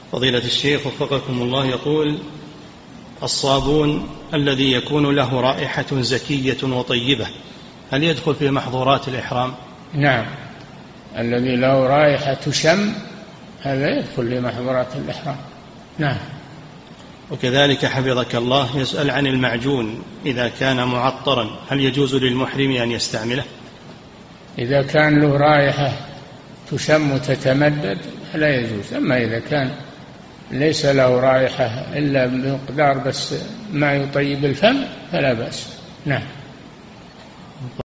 فضيلة الشيخ وفقكم الله، يقول: الصابون الذي يكون له رائحة زكية وطيبة هل يدخل في محظورات الإحرام؟ نعم، الذي له رائحة تشم هذا يدخل لمحظورات الإحرام. نعم. وكذلك حفظك الله يسأل عن المعجون إذا كان معطرا هل يجوز للمحرم أن يستعمله؟ إذا كان له رائحة تشم وتتمدد فلا يجوز، أما إذا كان ليس له رائحة إلا بمقدار بس ما يطيب الفم فلا بأس. نعم.